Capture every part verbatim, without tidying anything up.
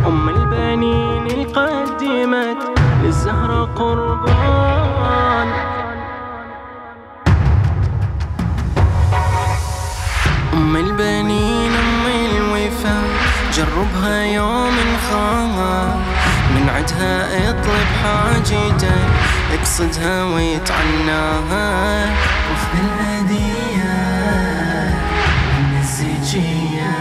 أم البنين اللي قدمت للزهرة قربان. أم البنين أم الوفا جربها يوم خاها، من عدها اطلب حاجتك اقصدها ويتعناها، وخذ الهدية من الزكية.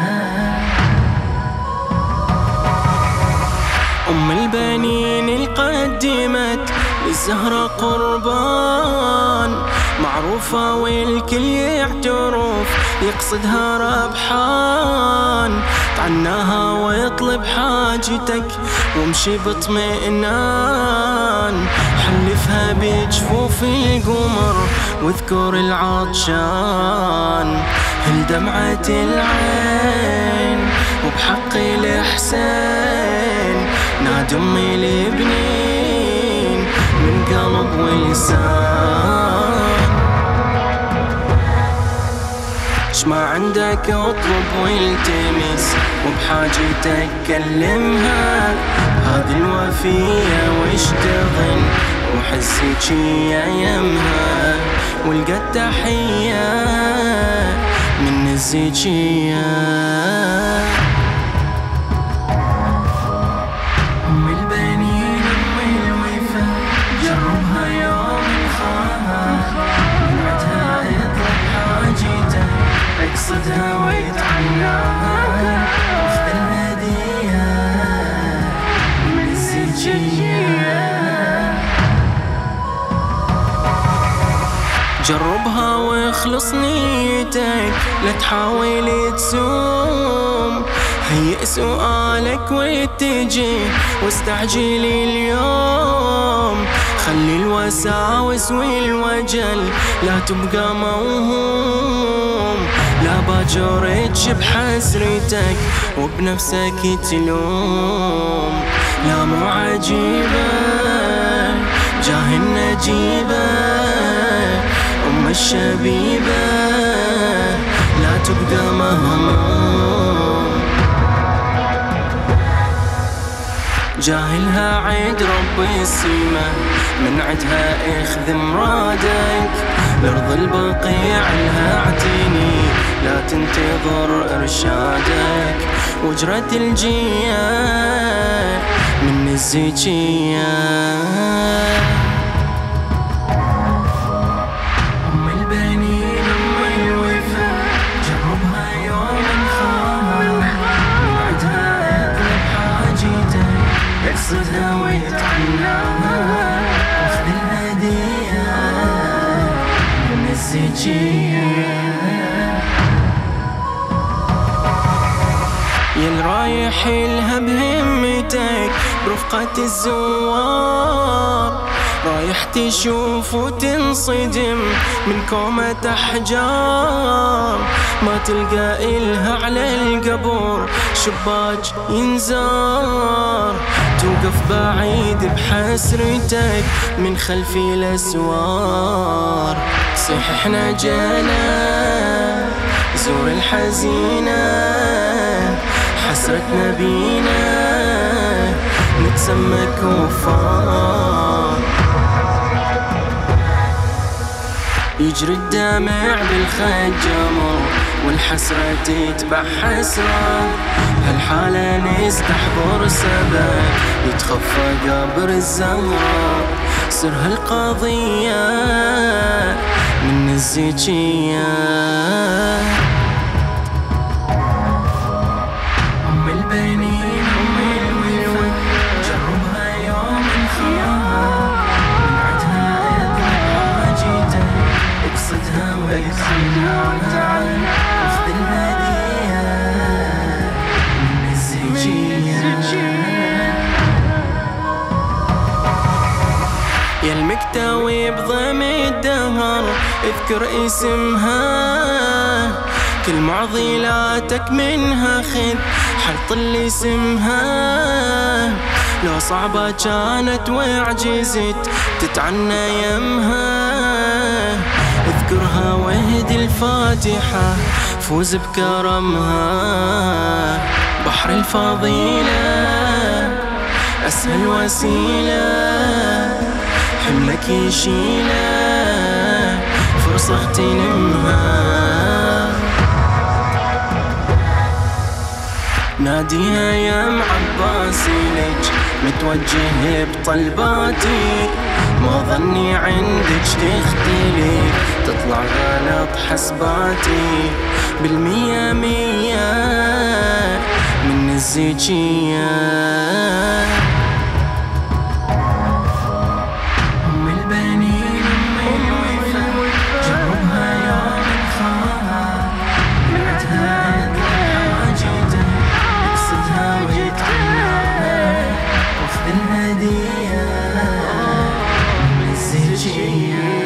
أم البنين اللي قدمت للزهرة قربان، معروفة والكل يعترف يقصدها ربحان. تعناها واطلب حاجتك وامشي باطمئنان، حلفها بجفوف القمر واذكر العطشان. هل دمعة العين وبحق الإحسان نادي أمي البنين من قلب ولسان. شما عندك اطلب والتمس وبحاجتك كلمها، هذه الوفية واشتغل وحزكية يمها، والقى التحية من الزكية. أم البنين أم الوفا جربها يوم خاها، من عدها اطلب حاجتك اقصدها ويتعناها، وخذ الهدية من الزكية. جربها واخلص نيتك لا تحاول تسوم، هيئ سؤالك واتجه واستعجل اليوم. خلي الوساوس والوجل لا تبقى موهوم، لا باجر تشب حسرتك وبنفسك تلوم. لا مو عجيبة جاه النجيبة أم الشبيبة لا تبقى مهموم. جاهلها عيد رب السما، من عدها اخذ مرادك، لأرض البقيع لها اعتني لا تنتظر ارشادك، وجرة الجية من الزكية. أم البنين أم الوفا جربها يوم خاها، من عدها اطلب حاجتك اقصدها ويتعناها، وخذ الهدية من الزكية. يل رايح لها بهمتك برفقة الزوار، رايح تشوف وتنصدم من كومة أحجار، ما تلقى إلها على القبور شباك ينزار، توقف بعيد بحسرتك من خلف الأسوار. صيح احنا جانا زور الحزينة، حسرتنا بينا نتسمى كفار. يجري الدمع بالخد جمر والحسرة تتبع حسرة، هالحالة نستحضر سبب يتخفى قبر الزهرة، سر هالقضية من الزكية. أم البنين أم الوفا جربها يوم خاها، من عدها اطلب حاجتك اقصدها ويتعناها، وخذ الهدية من الزكية. يا المكتوي بضم الدهر اذكر اسمها، كل معضلاتك منها خذ حط اللي اسمها. لو صعبة كانت وعجزت تتعنى يمها، اذكرها واهدي الفاتحة فوز بكرمها. بحر الفضيلة أسهل وسيلة، حملك يشيله فرصة اغتنمها. ناديها يا معباسي لج متوجه بطلباتي، ما ظني عندك تختلف تطلع غلط حسباتي، بالمية مية من الزكية. أم البنين أم الوفا جربها يوم الخاها، بعدها حاجته اقصدها ويتعناها، واخذ الهدية من الزكية.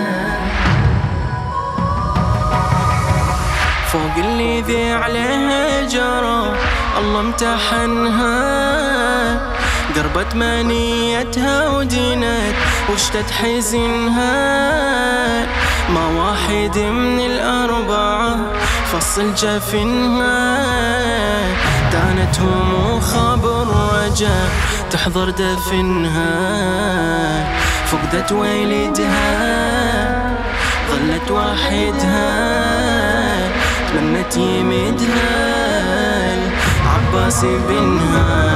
فوق اللي ذي عليها جرى الله امتحنها، قربت منيتها ودينت واشتد حزنها، ما واحد من الأربعة فصل جفنها، دانت هموم خبر رجا تحضر دفنها، فقدت والدها ظلت وحدها، تمنت يمدها العباس بنها،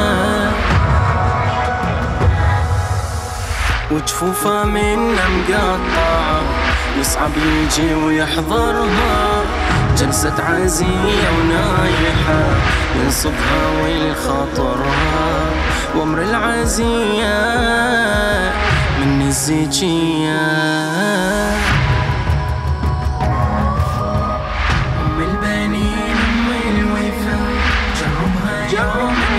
وجفوفها منا مقطعة يصعب يجي ويحضرها، جلسة عزية ونايحة ينصبها ويخاطرها، وامر العزية من الزكية. أم البنين أم الوفا جربها يوم